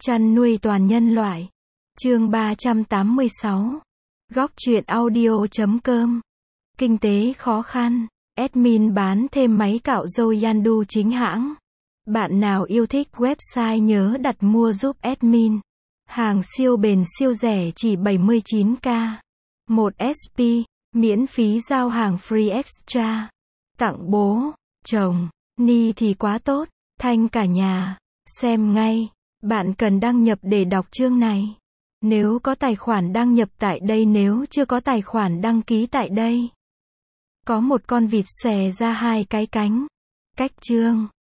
Chăn nuôi toàn nhân loại. Chương 386. Góc truyện audio.com. Kinh tế khó khăn. Admin bán thêm máy cạo râu Yandu chính hãng. Bạn nào yêu thích website nhớ đặt mua giúp admin. Hàng siêu bền siêu rẻ chỉ 79k. 1 SP, miễn phí giao hàng free extra. Tặng bố, chồng, ni thì quá tốt, thanh cả nhà. Xem ngay. Bạn cần đăng nhập để đọc chương này. Nếu có tài khoản đăng nhập tại đây, nếu chưa có tài khoản đăng ký tại đây. Có một con vịt xòe ra hai cái cánh. Cách chương.